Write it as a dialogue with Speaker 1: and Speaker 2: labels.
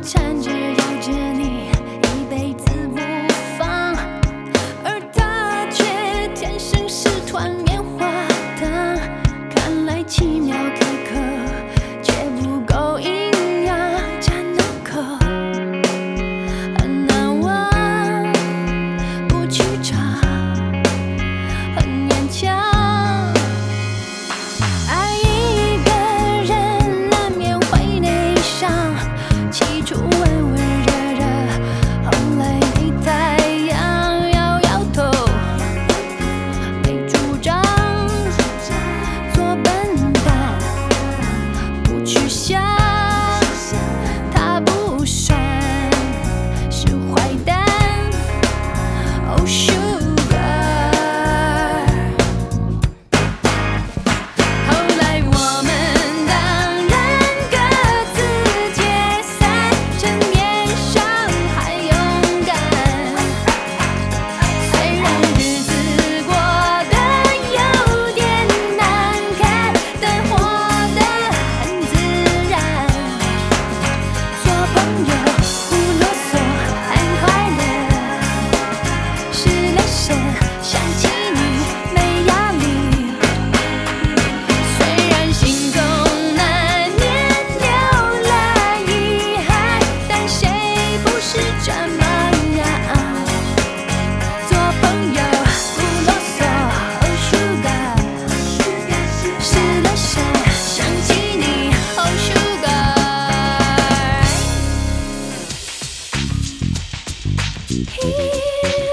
Speaker 1: 缠着绕着你，一辈子不放，而他却天生是团棉花糖，看来奇妙可口，却不够营养，蘸了口很难忘，不去找，很勉强。爱一个人难免会内伤，起初温温热热，后来没太阳，摇摇头，没主张，做笨蛋，不去想，他不算是坏蛋。Oh sugar。后来我们当然各自解散，正面上还勇敢。虽然日子过得有点难看，但活得很自然。做朋友不啰嗦，很快乐。是了神，想起你没压力。虽然心中难免留了遗憾，但谁不是这么样？做朋友不啰嗦，Oh sugar。是了神，想起你，Oh sugar。